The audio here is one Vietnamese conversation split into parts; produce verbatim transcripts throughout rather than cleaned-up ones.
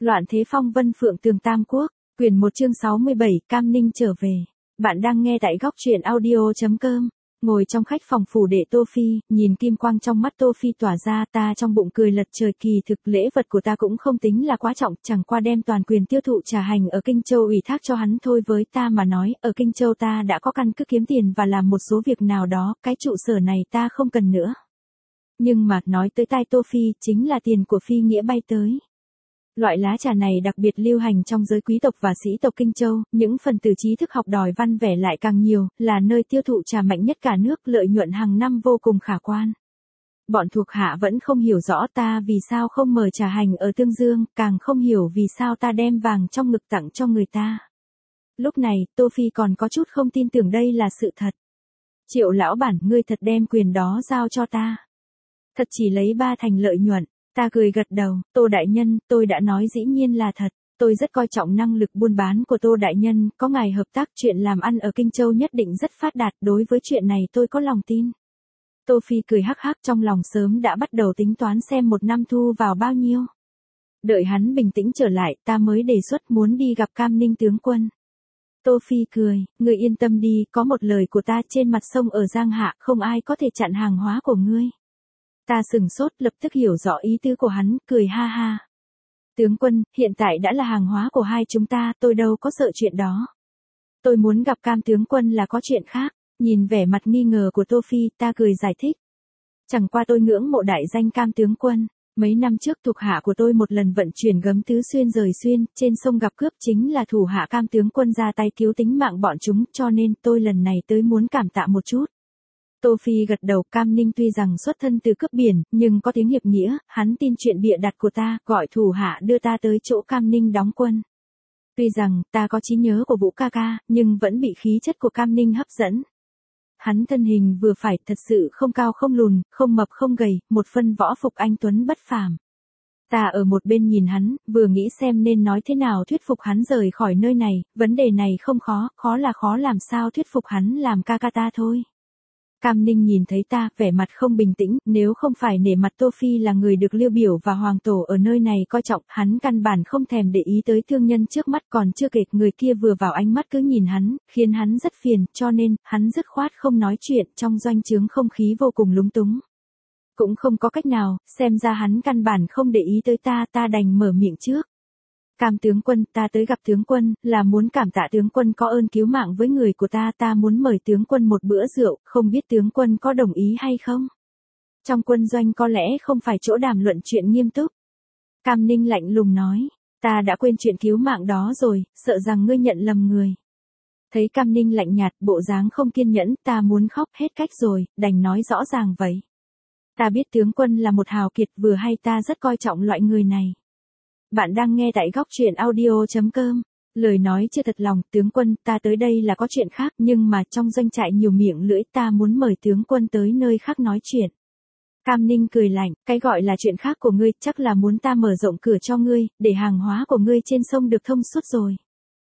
Loạn thế phong vân phượng tường tam quốc, quyển một chương sáu mươi bảy, Cam Ninh trở về. Bạn đang nghe tại góc truyện audio chấm com. Ngồi trong khách phòng phủ đệ Tô Phi, nhìn kim quang trong mắt Tô Phi tỏa ra, ta trong bụng cười lật trời, kỳ thực lễ vật của ta cũng không tính là quá trọng, chẳng qua đem toàn quyền tiêu thụ trà hành ở Kinh Châu ủy thác cho hắn thôi. Với ta mà nói, ở Kinh Châu ta đã có căn cứ kiếm tiền và làm một số việc nào đó, cái trụ sở này ta không cần nữa. Nhưng mà, nói tới tai Tô Phi, chính là tiền của Phi Nghĩa bay tới. Loại lá trà này đặc biệt lưu hành trong giới quý tộc và sĩ tộc Kinh Châu, những phần tử trí thức học đòi văn vẻ lại càng nhiều, là nơi tiêu thụ trà mạnh nhất cả nước, lợi nhuận hàng năm vô cùng khả quan. Bọn thuộc hạ vẫn không hiểu rõ ta vì sao không mời trà hành ở Tương Dương, càng không hiểu vì sao ta đem vàng trong ngực tặng cho người ta. Lúc này, Tô Phi còn có chút không tin tưởng đây là sự thật. Triệu lão bản, ngươi thật đem quyền đó giao cho ta. Thật chỉ lấy ba thành lợi nhuận. Ta cười gật đầu, Tô đại nhân, tôi đã nói dĩ nhiên là thật, tôi rất coi trọng năng lực buôn bán của Tô đại nhân, có ngài hợp tác chuyện làm ăn ở Kinh Châu nhất định rất phát đạt, đối với chuyện này tôi có lòng tin. Tô Phi cười hắc hắc, trong lòng sớm đã bắt đầu tính toán xem một năm thu vào bao nhiêu. Đợi hắn bình tĩnh trở lại, ta mới đề xuất muốn đi gặp Cam Ninh tướng quân. Tô Phi cười, ngươi yên tâm đi, có một lời của ta, trên mặt sông ở Giang Hạ, không ai có thể chặn hàng hóa của ngươi. Ta sừng sốt, lập tức hiểu rõ ý tứ của hắn, cười ha ha. Tướng quân, hiện tại đã là hàng hóa của hai chúng ta, tôi đâu có sợ chuyện đó. Tôi muốn gặp Cam tướng quân là có chuyện khác. Nhìn vẻ mặt nghi ngờ của Tô Phi, ta cười giải thích. Chẳng qua tôi ngưỡng mộ đại danh Cam tướng quân. Mấy năm trước thuộc hạ của tôi một lần vận chuyển gấm tứ xuyên rời xuyên, trên sông gặp cướp, chính là thủ hạ Cam tướng quân ra tay cứu tính mạng bọn chúng, cho nên tôi lần này tới muốn cảm tạ một chút. Tô Phi gật đầu, Cam Ninh tuy rằng xuất thân từ cướp biển, nhưng có tiếng hiệp nghĩa, hắn tin chuyện bịa đặt của ta, gọi thủ hạ đưa ta tới chỗ Cam Ninh đóng quân. Tuy rằng, ta có trí nhớ của Vũ ca ca, nhưng vẫn bị khí chất của Cam Ninh hấp dẫn. Hắn thân hình vừa phải, thật sự không cao không lùn, không mập không gầy, một phân võ phục anh tuấn bất phàm. Ta ở một bên nhìn hắn, vừa nghĩ xem nên nói thế nào thuyết phục hắn rời khỏi nơi này, vấn đề này không khó, khó là khó làm sao thuyết phục hắn làm ca ca ta thôi. Cam Ninh nhìn thấy ta, vẻ mặt không bình tĩnh, nếu không phải nể mặt Tô Phi là người được Liêu Biểu và Hoàng Tổ ở nơi này coi trọng, hắn căn bản không thèm để ý tới thương nhân trước mắt, còn chưa kể người kia vừa vào ánh mắt cứ nhìn hắn, khiến hắn rất phiền, cho nên, hắn dứt khoát không nói chuyện, trong doanh trướng không khí vô cùng lúng túng. Cũng không có cách nào, xem ra hắn căn bản không để ý tới ta, ta đành mở miệng trước. Cam tướng quân, ta tới gặp tướng quân, là muốn cảm tạ tướng quân có ơn cứu mạng với người của ta, ta muốn mời tướng quân một bữa rượu, không biết tướng quân có đồng ý hay không? Trong quân doanh có lẽ không phải chỗ đàm luận chuyện nghiêm túc. Cam Ninh lạnh lùng nói, ta đã quên chuyện cứu mạng đó rồi, sợ rằng ngươi nhận lầm người. Thấy Cam Ninh lạnh nhạt, bộ dáng không kiên nhẫn, ta muốn khóc hết cách rồi, đành nói rõ ràng vậy. Ta biết tướng quân là một hào kiệt, vừa hay ta rất coi trọng loại người này. Bạn đang nghe tại góc truyện audio chấm com. Lời nói chưa thật lòng, tướng quân, ta tới đây là có chuyện khác, nhưng mà trong doanh trại nhiều miệng lưỡi, ta muốn mời tướng quân tới nơi khác nói chuyện. Cam Ninh cười lạnh, cái gọi là chuyện khác của ngươi, chắc là muốn ta mở rộng cửa cho ngươi, để hàng hóa của ngươi trên sông được thông suốt rồi.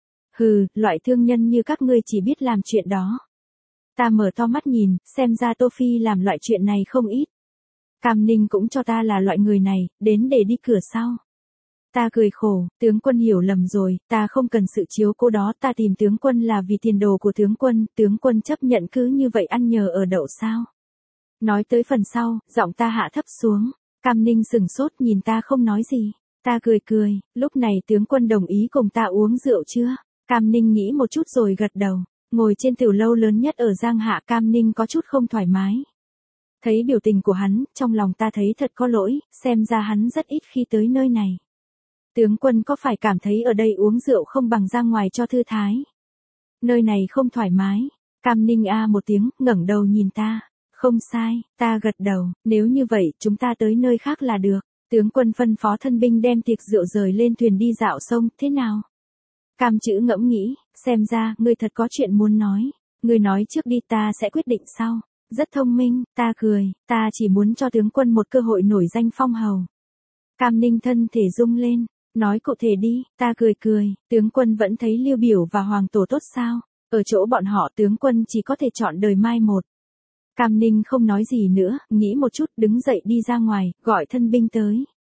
Hừ, loại thương nhân như các ngươi chỉ biết làm chuyện đó. Ta mở to mắt nhìn, xem ra Tô Phi làm loại chuyện này không ít. Cam Ninh cũng cho ta là loại người này, đến để đi cửa sau. Ta cười khổ, tướng quân hiểu lầm rồi, ta không cần sự chiếu cố đó, ta tìm tướng quân là vì tiền đồ của tướng quân, tướng quân chấp nhận cứ như vậy ăn nhờ ở đậu sao. Nói tới phần sau, giọng ta hạ thấp xuống, Cam Ninh sừng sốt nhìn ta không nói gì, ta cười cười, lúc này tướng quân đồng ý cùng ta uống rượu chưa? Cam Ninh nghĩ một chút rồi gật đầu, ngồi trên tiểu lâu lớn nhất ở Giang Hạ, Cam Ninh có chút không thoải mái. Thấy biểu tình của hắn, trong lòng ta thấy thật có lỗi, xem ra hắn rất ít khi tới nơi này. Tướng quân có phải cảm thấy ở đây uống rượu không bằng ra ngoài cho thư thái? Nơi này không thoải mái. Cam Ninh a một tiếng, ngẩng đầu nhìn ta. Không sai, ta gật đầu, nếu như vậy, chúng ta tới nơi khác là được. Tướng quân phân phó thân binh đem tiệc rượu rời lên thuyền đi dạo sông, thế nào? Cam chữ ngẫm nghĩ, xem ra, ngươi thật có chuyện muốn nói. Ngươi nói trước đi, ta sẽ quyết định sau. Rất thông minh, ta cười, ta chỉ muốn cho tướng quân một cơ hội nổi danh phong hầu. Cam Ninh thân thể rung lên. Nói cụ thể đi, ta cười cười, tướng quân vẫn thấy Liêu Biểu và Hoàng Tổ tốt sao? Ở chỗ bọn họ tướng quân chỉ có thể chọn đời mai một. Cam Ninh không nói gì nữa, nghĩ một chút đứng dậy đi ra ngoài, gọi thân binh tới.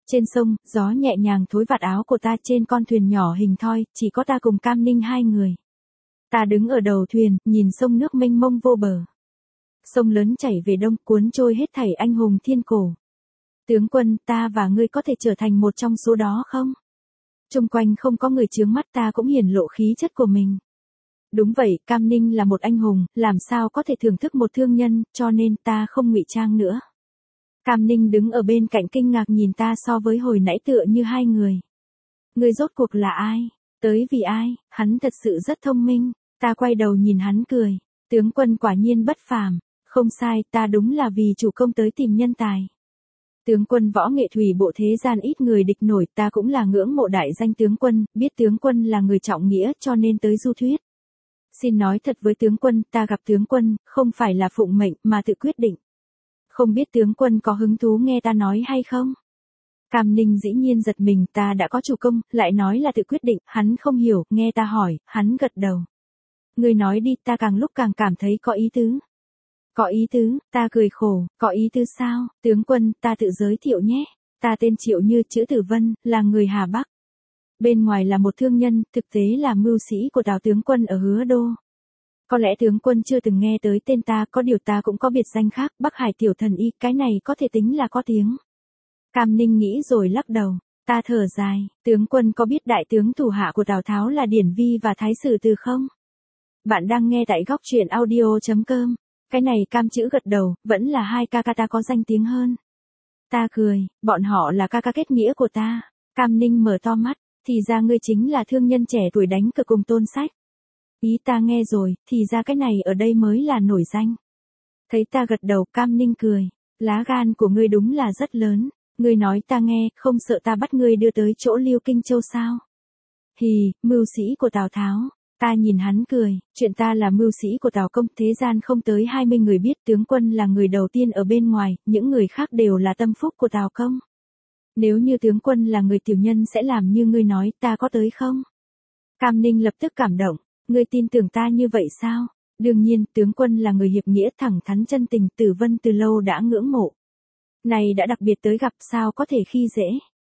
Trên sông, gió nhẹ nhàng thối vạt áo của ta trên con thuyền nhỏ hình thoi, chỉ có ta cùng Cam Ninh hai người. Ta đứng ở đầu thuyền, nhìn sông nước mênh mông vô bờ. Sông lớn chảy về đông cuốn trôi hết thảy anh hùng thiên cổ. Tướng quân, ta và ngươi có thể trở thành một trong số đó không? Xung quanh không có người chướng mắt, ta cũng hiển lộ khí chất của mình. Đúng vậy, Cam Ninh là một anh hùng, làm sao có thể thưởng thức một thương nhân, cho nên ta không ngụy trang nữa. Cam Ninh đứng ở bên cạnh kinh ngạc nhìn ta so với hồi nãy tựa như hai người. Ngươi rốt cuộc là ai? Tới vì ai? Hắn thật sự rất thông minh. Ta quay đầu nhìn hắn cười. Tướng quân quả nhiên bất phàm. Không sai, ta đúng là vì chủ công tới tìm nhân tài. Tướng quân võ nghệ thủy bộ thế gian ít người địch nổi, ta cũng là ngưỡng mộ đại danh tướng quân, biết tướng quân là người trọng nghĩa cho nên tới du thuyết. Xin nói thật với tướng quân, ta gặp tướng quân, không phải là phụng mệnh mà tự quyết định. Không biết tướng quân có hứng thú nghe ta nói hay không? Cam Ninh dĩ nhiên giật mình, ta đã có chủ công, lại nói là tự quyết định, hắn không hiểu, nghe ta hỏi, hắn gật đầu. Ngươi nói đi, ta càng lúc càng cảm thấy có ý tứ. Có ý tứ, ta cười khổ, có ý tứ sao? Tướng quân, ta tự giới thiệu nhé. Ta tên Triệu Như, chữ Tử Vân, là người Hà Bắc. Bên ngoài là một thương nhân, thực tế là mưu sĩ của Tào tướng quân ở Hứa Đô. Có lẽ tướng quân chưa từng nghe tới tên ta, có điều ta cũng có biệt danh khác, Bắc Hải tiểu thần y, cái này có thể tính là có tiếng. Cam Ninh nghĩ rồi lắc đầu, ta thở dài, tướng quân có biết đại tướng thủ hạ của Tào Tháo là Điển Vi và Thái Sử Từ không? Bạn đang nghe tại góc truyện audio chấm com. Cái này Cam chữ gật đầu, vẫn là hai ca ca ta có danh tiếng hơn. Ta cười, bọn họ là ca ca kết nghĩa của ta. Cam Ninh mở to mắt, thì ra ngươi chính là thương nhân trẻ tuổi đánh cược cùng Tôn Sách. Ý ta nghe rồi, thì ra cái này ở đây mới là nổi danh. Thấy ta gật đầu, Cam Ninh cười, lá gan của ngươi đúng là rất lớn. Ngươi nói ta nghe, không sợ ta bắt ngươi đưa tới chỗ Liêu Kinh Châu sao? Hì, mưu sĩ của Tào Tháo. Ta nhìn hắn cười, chuyện ta là mưu sĩ của Tào công, thế gian không tới hai mươi người biết, tướng quân là người đầu tiên ở bên ngoài, những người khác đều là tâm phúc của Tào công. Nếu như tướng quân là người tiểu nhân sẽ làm như ngươi nói, ta có tới không? Cam Ninh lập tức cảm động, ngươi tin tưởng ta như vậy sao? Đương nhiên, tướng quân là người hiệp nghĩa thẳng thắn chân tình, Tử Vân từ lâu đã ngưỡng mộ. Này đã đặc biệt tới gặp, sao có thể khi dễ?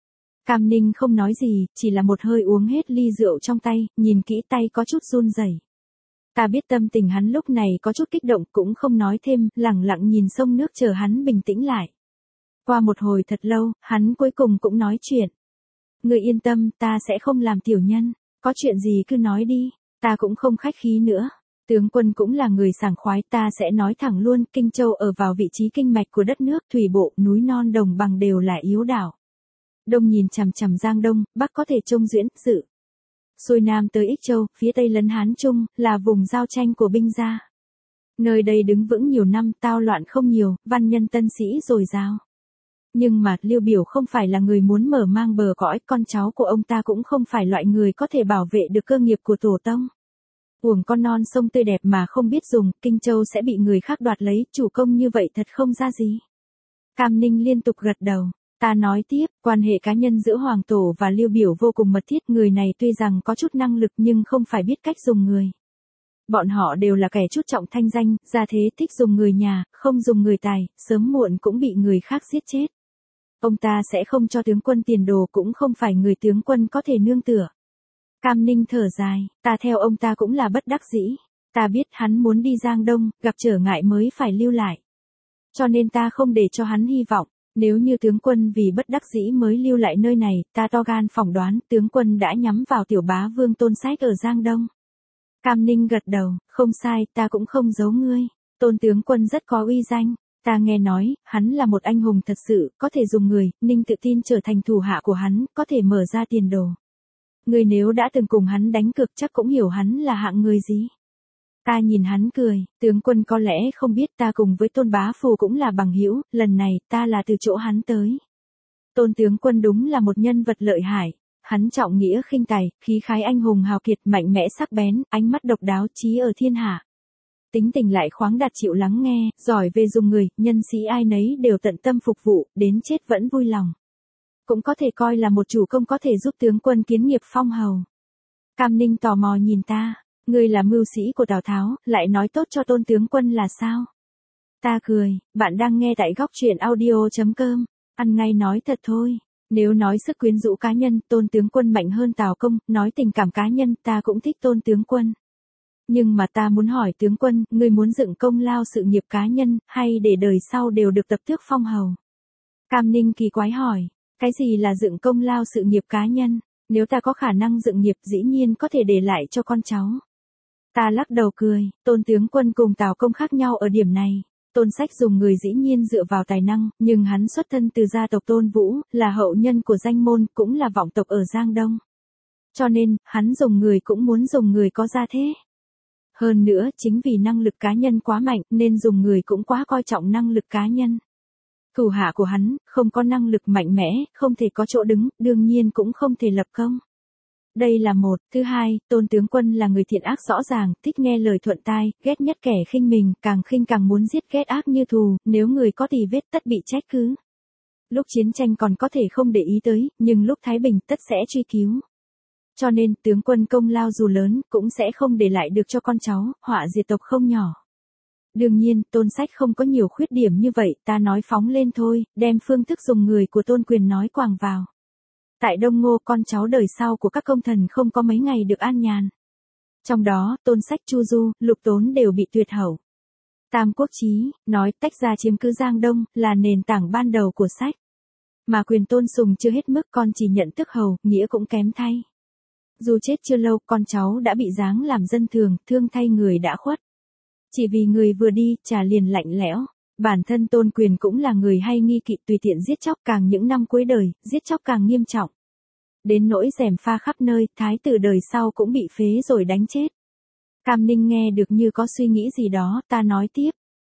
Cam Ninh không nói gì, chỉ là một hơi uống hết ly rượu trong tay, nhìn kỹ tay có chút run rẩy. Ta biết tâm tình hắn lúc này có chút kích động, cũng không nói thêm, lẳng lặng nhìn sông nước chờ hắn bình tĩnh lại. Qua một hồi thật lâu, hắn cuối cùng cũng nói chuyện. Ngươi yên tâm, ta sẽ không làm tiểu nhân, có chuyện gì cứ nói đi, ta cũng không khách khí nữa. Tướng quân cũng là người sảng khoái, ta sẽ nói thẳng luôn, Kinh Châu ở vào vị trí kinh mạch của đất nước, thủy bộ, núi non đồng bằng đều là yếu đảo. Đông nhìn chằm chằm Giang Đông, Bắc có thể trông Duyễn, Dự. Xuôi Nam tới Ích Châu, phía Tây lấn Hán Trung, là vùng giao tranh của binh gia. Nơi đây đứng vững nhiều năm, tao loạn không nhiều, văn nhân tân sĩ dồi dào. Nhưng mà, Liêu Biểu không phải là người muốn mở mang bờ cõi, con cháu của ông ta cũng không phải loại người có thể bảo vệ được cơ nghiệp của tổ tông. Uổng con non sông tươi đẹp mà không biết dùng, Kinh Châu sẽ bị người khác đoạt lấy, chủ công như vậy thật không ra gì. Cam Ninh liên tục gật đầu. Ta nói tiếp, quan hệ cá nhân giữa Hoàng Tổ và Liêu Biểu vô cùng mật thiết, người này tuy rằng có chút năng lực nhưng không phải biết cách dùng người. Bọn họ đều là kẻ chút trọng thanh danh, gia thế thích dùng người nhà, không dùng người tài, sớm muộn cũng bị người khác giết chết. Ông ta sẽ không cho tướng quân tiền đồ, cũng không phải người tướng quân có thể nương tựa. Cam Ninh thở dài, ta theo ông ta cũng là bất đắc dĩ. Ta biết hắn muốn đi Giang Đông, gặp trở ngại mới phải lưu lại. Cho nên ta không để cho hắn hy vọng. Nếu như tướng quân vì bất đắc dĩ mới lưu lại nơi này, ta to gan phỏng đoán tướng quân đã nhắm vào tiểu bá vương Tôn Sách ở Giang Đông. Cam Ninh gật đầu, không sai, ta cũng không giấu ngươi. Tôn tướng quân rất có uy danh. Ta nghe nói, hắn là một anh hùng thật sự, có thể dùng người, Ninh tự tin trở thành thủ hạ của hắn, có thể mở ra tiền đồ. Ngươi nếu đã từng cùng hắn đánh cược chắc cũng hiểu hắn là hạng người gì. Ta nhìn hắn cười, tướng quân có lẽ không biết ta cùng với Tôn Bá Phù cũng là bằng hữu, lần này ta là từ chỗ hắn tới. Tôn tướng quân đúng là một nhân vật lợi hại, hắn trọng nghĩa khinh tài, khí khái anh hùng hào kiệt, mạnh mẽ sắc bén, ánh mắt độc đáo, trí ở thiên hạ. Tính tình lại khoáng đạt chịu lắng nghe, giỏi về dùng người, nhân sĩ ai nấy đều tận tâm phục vụ, đến chết vẫn vui lòng. Cũng có thể coi là một chủ công có thể giúp tướng quân kiến nghiệp phong hầu. Cam Ninh tò mò nhìn ta. Ngươi là mưu sĩ của Tào Tháo, lại nói tốt cho Tôn tướng quân là sao? Ta cười, bạn đang nghe tại góc truyện audio chấm com, ăn ngay nói thật thôi. Nếu nói sức quyến rũ cá nhân, Tôn tướng quân mạnh hơn Tào Công, nói tình cảm cá nhân, ta cũng thích Tôn tướng quân. Nhưng mà ta muốn hỏi tướng quân, ngươi muốn dựng công lao sự nghiệp cá nhân, hay để đời sau đều được tập tước phong hầu? Cam Ninh kỳ quái hỏi, cái gì là dựng công lao sự nghiệp cá nhân? Nếu ta có khả năng dựng nghiệp dĩ nhiên có thể để lại cho con cháu. Ta lắc đầu cười, Tôn tướng quân cùng Tào Công khác nhau ở điểm này. Tôn Sách dùng người dĩ nhiên dựa vào tài năng, nhưng hắn xuất thân từ gia tộc Tôn Vũ, là hậu nhân của danh môn, cũng là vọng tộc ở Giang Đông. Cho nên, hắn dùng người cũng muốn dùng người có gia thế. Hơn nữa, chính vì năng lực cá nhân quá mạnh, nên dùng người cũng quá coi trọng năng lực cá nhân. Thủ hạ của hắn, không có năng lực mạnh mẽ, không thể có chỗ đứng, đương nhiên cũng không thể lập công. Đây là một. Thứ hai, Tôn tướng quân là người thiện ác rõ ràng, thích nghe lời thuận tai, ghét nhất kẻ khinh mình, càng khinh càng muốn giết, ghét ác như thù, nếu người có tì vết tất bị trách cứ. Lúc chiến tranh còn có thể không để ý tới, nhưng lúc thái bình tất sẽ truy cứu. Cho nên, tướng quân công lao dù lớn, cũng sẽ không để lại được cho con cháu, họa diệt tộc không nhỏ. Đương nhiên, Tôn Sách không có nhiều khuyết điểm như vậy, ta nói phóng lên thôi, đem phương thức dùng người của Tôn Quyền nói quàng vào. Tại Đông Ngô, con cháu đời sau của các công thần không có mấy ngày được an nhàn. Trong đó, Tôn Sách, Chu Du, Lục Tốn đều bị tuyệt hậu. Tam Quốc Chí, nói tách ra chiếm cứ Giang Đông, là nền tảng ban đầu của sách. Mà quyền Tôn Sùng chưa hết mức, con chỉ nhận tước hầu, nghĩa cũng kém thay. Dù chết chưa lâu, con cháu đã bị giáng làm dân thường, thương thay người đã khuất. Chỉ vì người vừa đi, trà liền lạnh lẽo. Bản thân Tôn Quyền cũng là người hay nghi kỵ tùy tiện giết chóc, càng những năm cuối đời, giết chóc càng nghiêm trọng. Đến nỗi gièm pha khắp nơi, thái tử đời sau cũng bị phế rồi đánh chết. Cam Ninh nghe được như có suy nghĩ gì đó, ta nói tiếp.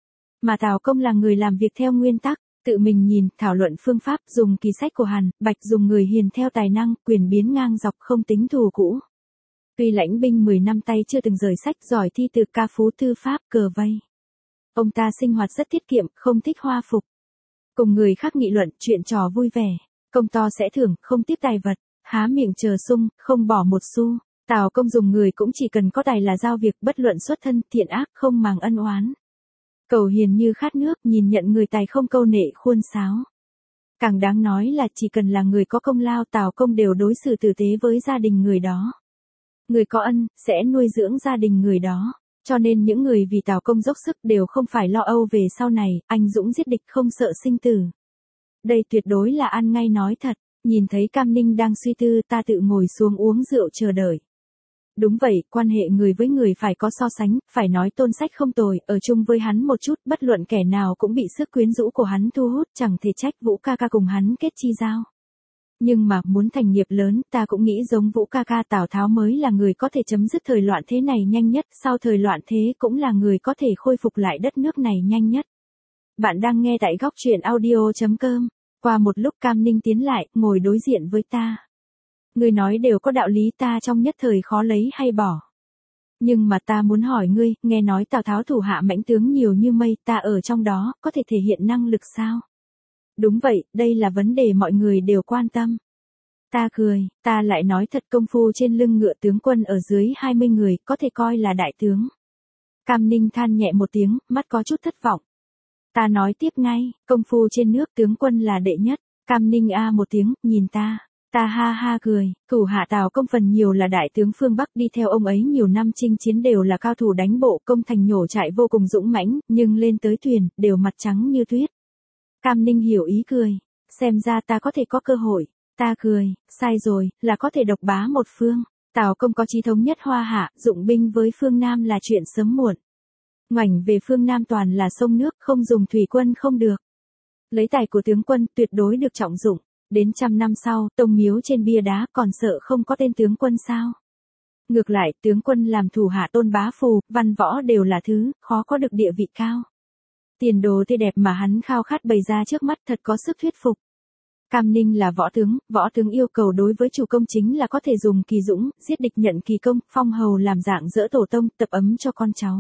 Mà Tào Công là người làm việc theo nguyên tắc, tự mình nhìn, thảo luận phương pháp, dùng kỳ sách của Hàn, Bạch, dùng người hiền theo tài năng, quyền biến ngang dọc không tính thù cũ. Tuy lãnh binh mười năm tay chưa từng rời sách, giỏi thi từ ca phú thư pháp, cờ vây. Ông ta sinh hoạt rất tiết kiệm, không thích hoa phục. Cùng người khác nghị luận, chuyện trò vui vẻ. Công to sẽ thưởng, không tiếp tài vật. Há miệng chờ sung, không bỏ một xu. Tào Công dùng người cũng chỉ cần có tài là giao việc, bất luận xuất thân, thiện ác, không màng ân oán. Cầu hiền như khát nước, nhìn nhận người tài không câu nệ khuôn sáo. Càng đáng nói là chỉ cần là người có công lao, Tào Công đều đối xử tử tế với gia đình người đó. Người có ân, sẽ nuôi dưỡng gia đình người đó. Cho nên những người vì Tào Công dốc sức đều không phải lo âu về sau này, anh dũng giết địch không sợ sinh tử. Đây tuyệt đối là ăn ngay nói thật. Nhìn thấy Cam Ninh đang suy tư, ta tự ngồi xuống uống rượu chờ đợi. Đúng vậy, quan hệ người với người phải có so sánh, phải nói Tôn Sách không tồi, ở chung với hắn một chút, bất luận kẻ nào cũng bị sức quyến rũ của hắn thu hút, chẳng thể trách Vũ ca ca cùng hắn kết chi giao. Nhưng mà, muốn thành nghiệp lớn, ta cũng nghĩ giống Vũ ca ca, Tào Tháo mới là người có thể chấm dứt thời loạn thế này nhanh nhất, sau thời loạn thế cũng là người có thể khôi phục lại đất nước này nhanh nhất. Bạn đang nghe tại góc truyện audio chấm com. Qua một lúc Cam Ninh tiến lại, ngồi đối diện với ta. Ngươi nói đều có đạo lý, ta trong nhất thời khó lấy hay bỏ. Nhưng mà ta muốn hỏi ngươi, nghe nói Tào Tháo thủ hạ mãnh tướng nhiều như mây, ta ở trong đó, có thể thể hiện năng lực sao? Đúng vậy, đây là vấn đề mọi người đều quan tâm. Ta cười, ta lại nói thật, công phu trên lưng ngựa tướng quân ở dưới hai mươi người, có thể coi là đại tướng. Cam Ninh than nhẹ một tiếng, mắt có chút thất vọng. Ta nói tiếp ngay, công phu trên nước tướng quân là đệ nhất. Cam Ninh a một tiếng, nhìn ta. Ta ha ha cười, thủ hạ Tào Công phần nhiều là đại tướng phương Bắc, đi theo ông ấy nhiều năm chinh chiến đều là cao thủ đánh bộ, công thành nhổ trại vô cùng dũng mãnh, nhưng lên tới thuyền, đều mặt trắng như tuyết. Cam Ninh hiểu ý cười, xem ra ta có thể có cơ hội. Ta cười, sai rồi, là có thể độc bá một phương. Tào Công có chí thống nhất Hoa Hạ, dụng binh với phương Nam là chuyện sớm muộn. Ngoảnh về phương Nam toàn là sông nước, không dùng thủy quân không được. Lấy tài của tướng quân tuyệt đối được trọng dụng. Đến trăm năm sau, tông miếu trên bia đá còn sợ không có tên tướng quân sao? Ngược lại, tướng quân làm thủ hạ Tôn Bá Phù, văn võ đều là thứ, khó có được địa vị cao. Tiền đồ tươi đẹp mà hắn khao khát bày ra trước mắt thật có sức thuyết phục. Cam Ninh là võ tướng, võ tướng yêu cầu đối với chủ công chính là có thể dùng kỳ dũng, giết địch nhận kỳ công, phong hầu làm dạng dỡ tổ tông, tập ấm cho con cháu.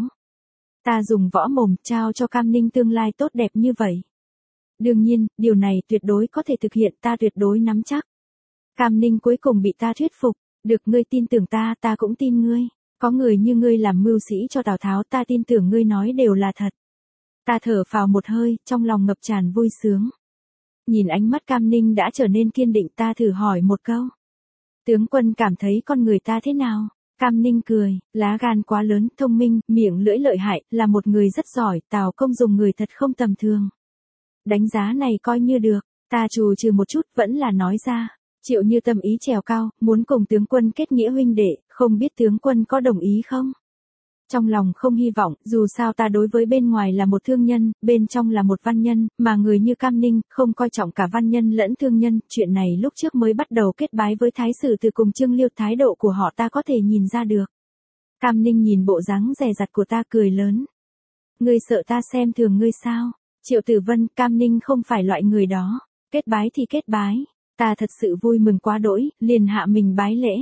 Ta dùng võ mồm trao cho Cam Ninh tương lai tốt đẹp như vậy. Đương nhiên, điều này tuyệt đối có thể thực hiện, ta tuyệt đối nắm chắc. Cam Ninh cuối cùng bị ta thuyết phục, được ngươi tin tưởng ta, ta cũng tin ngươi. Có người như ngươi làm mưu sĩ cho Tào Tháo, ta tin tưởng ngươi nói đều là thật. Ta thở phào một hơi, trong lòng ngập tràn vui sướng. Nhìn ánh mắt Cam Ninh đã trở nên kiên định, ta thử hỏi một câu. Tướng quân cảm thấy con người ta thế nào? Cam Ninh cười, lá gan quá lớn, thông minh, miệng lưỡi lợi hại, là một người rất giỏi, Tào Công dùng người thật không tầm thường. Đánh giá này coi như được, ta trù trừ một chút vẫn là nói ra. Triệu Như tâm ý trèo cao, muốn cùng tướng quân kết nghĩa huynh đệ, không biết tướng quân có đồng ý không? Trong lòng không hy vọng, dù sao ta đối với bên ngoài là một thương nhân, bên trong là một văn nhân, mà người như Cam Ninh, không coi trọng cả văn nhân lẫn thương nhân, chuyện này lúc trước mới bắt đầu kết bái với Thái Sử Từ cùng Trương Liêu, thái độ của họ ta có thể nhìn ra được. Cam Ninh nhìn bộ dáng dè dặt của ta cười lớn. Ngươi sợ ta xem thường ngươi sao? Triệu Tử Vân, Cam Ninh không phải loại người đó, kết bái thì kết bái, ta thật sự vui mừng quá đỗi, liền hạ mình bái lễ.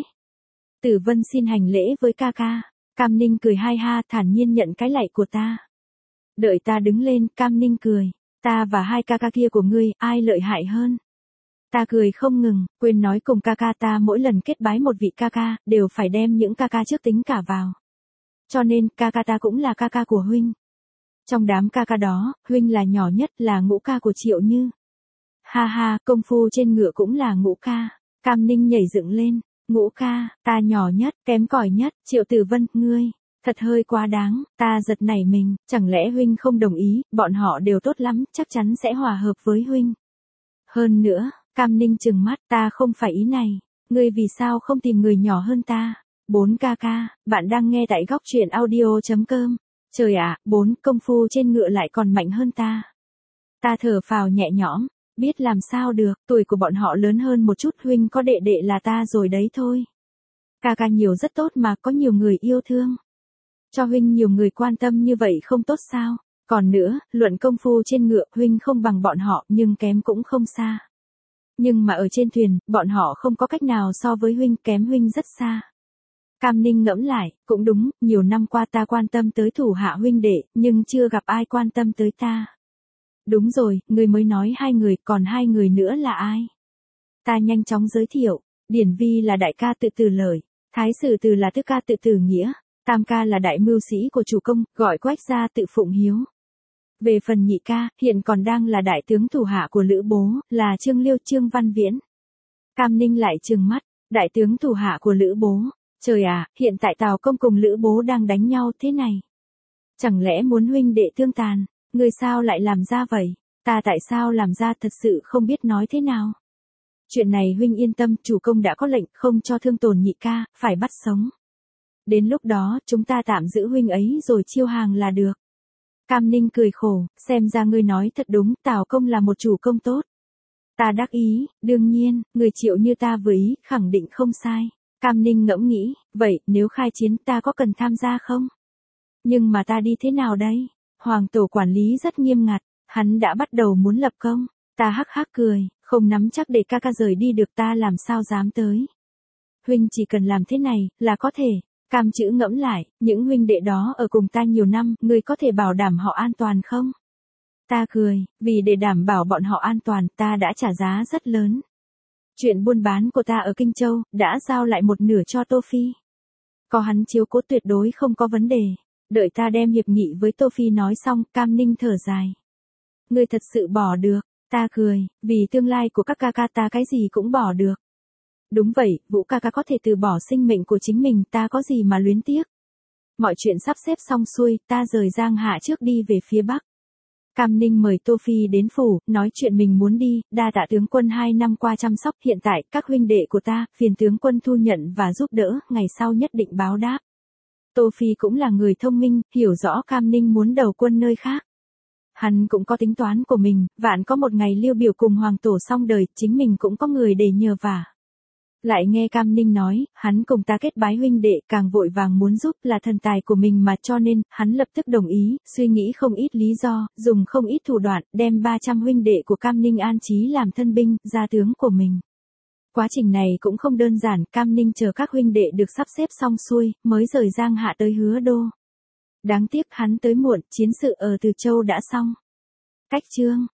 Tử Vân xin hành lễ với ca ca. Cam Ninh cười hai ha, thản nhiên nhận cái lạy của ta. Đợi ta đứng lên, Cam Ninh cười, ta và hai ca ca kia của ngươi, ai lợi hại hơn? Ta cười không ngừng, quên nói cùng ca ca ta mỗi lần kết bái một vị ca ca, đều phải đem những ca ca trước tính cả vào. Cho nên, ca ca ta cũng là ca ca của huynh. Trong đám ca ca đó, huynh là nhỏ nhất, là ngũ ca của Triệu Như. Ha ha, công phu trên ngựa cũng là ngũ ca. Cam Ninh nhảy dựng lên. Ngũ ca, ta nhỏ nhất, kém cỏi nhất, Triệu Tử Vân, ngươi, thật hơi quá đáng, ta giật nảy mình, chẳng lẽ huynh không đồng ý, bọn họ đều tốt lắm, chắc chắn sẽ hòa hợp với huynh. Hơn nữa, Cam Ninh trừng mắt, ta không phải ý này, ngươi vì sao không tìm người nhỏ hơn ta? Bốn ca ca, bạn đang nghe tại góc truyện audio chấm com. Trời ạ, bốn, công phu trên ngựa lại còn mạnh hơn ta. Ta thở phào nhẹ nhõm. Biết làm sao được, tuổi của bọn họ lớn hơn một chút, huynh có đệ đệ là ta rồi đấy thôi. Ca ca nhiều rất tốt mà, có nhiều người yêu thương. Cho huynh nhiều người quan tâm như vậy không tốt sao? Còn nữa, luận công phu trên ngựa, huynh không bằng bọn họ, nhưng kém cũng không xa. Nhưng mà ở trên thuyền, bọn họ không có cách nào so với huynh, kém huynh rất xa. Cam Ninh ngẫm lại, cũng đúng, nhiều năm qua ta quan tâm tới thủ hạ huynh đệ, nhưng chưa gặp ai quan tâm tới ta. Đúng rồi, người mới nói hai người, còn hai người nữa là ai? Ta nhanh chóng giới thiệu, Điển Vi là đại ca Tự Tử Lợi, Thái Sử Từ là tứ ca Tự Tử Nghĩa, tam ca là đại mưu sĩ của chủ công, gọi Quách gia Tự Phụng Hiếu. Về phần nhị ca, hiện còn đang là đại tướng thủ hạ của Lữ Bố, là Trương Liêu Trương Văn Viễn. Cam Ninh lại trừng mắt, đại tướng thủ hạ của Lữ Bố, trời à, hiện tại Tào Công cùng Lữ Bố đang đánh nhau thế này. Chẳng lẽ muốn huynh đệ tương tàn? Ngươi sao lại làm ra vậy? Ta tại sao làm ra thật sự không biết nói thế nào. Chuyện này huynh yên tâm, chủ công đã có lệnh không cho thương tổn nhị ca, phải bắt sống. Đến lúc đó, chúng ta tạm giữ huynh ấy rồi chiêu hàng là được. Cam Ninh cười khổ, xem ra ngươi nói thật đúng, Tào Công là một chủ công tốt. Ta đắc ý, đương nhiên, người Triệu Như ta vừa ý, khẳng định không sai. Cam Ninh ngẫm nghĩ, vậy, nếu khai chiến ta có cần tham gia không? Nhưng mà ta đi thế nào đây? Hoàng tổ quản lý rất nghiêm ngặt, hắn đã bắt đầu muốn lập công, ta hắc hắc cười, không nắm chắc để ca ca rời đi được, ta làm sao dám tới. Huynh chỉ cần làm thế này, là có thể. Cam chữ ngẫm lại, những huynh đệ đó ở cùng ta nhiều năm, ngươi có thể bảo đảm họ an toàn không? Ta cười, vì để đảm bảo bọn họ an toàn, ta đã trả giá rất lớn. Chuyện buôn bán của ta ở Kinh Châu, đã giao lại một nửa cho Tô Phi. Có hắn chiếu cố tuyệt đối không có vấn đề. Đợi ta đem hiệp nghị với Tô Phi nói xong, Cam Ninh thở dài. Ngươi thật sự bỏ được, ta cười, vì tương lai của các ca ca ta cái gì cũng bỏ được. Đúng vậy, Vũ ca ca có thể từ bỏ sinh mệnh của chính mình, ta có gì mà luyến tiếc. Mọi chuyện sắp xếp xong xuôi, ta rời Giang Hạ trước đi về phía Bắc. Cam Ninh mời Tô Phi đến phủ, nói chuyện mình muốn đi, đa tạ tướng quân hai năm qua chăm sóc, hiện tại, các huynh đệ của ta, phiền tướng quân thu nhận và giúp đỡ, ngày sau nhất định báo đáp. Tô Phi cũng là người thông minh, hiểu rõ Cam Ninh muốn đầu quân nơi khác. Hắn cũng có tính toán của mình, vạn có một ngày Liêu Biểu cùng Hoàng tổ xong đời, chính mình cũng có người để nhờ vả. Lại nghe Cam Ninh nói, hắn cùng ta kết bái huynh đệ, càng vội vàng muốn giúp, là thần tài của mình mà, cho nên, hắn lập tức đồng ý, suy nghĩ không ít lý do, dùng không ít thủ đoạn, đem ba trăm huynh đệ của Cam Ninh an trí làm thân binh, gia tướng của mình. Quá trình này cũng không đơn giản, Cam Ninh chờ các huynh đệ được sắp xếp xong xuôi, mới rời Giang Hạ tới Hứa Đô. Đáng tiếc hắn tới muộn, chiến sự ở Từ Châu đã xong. Cách chương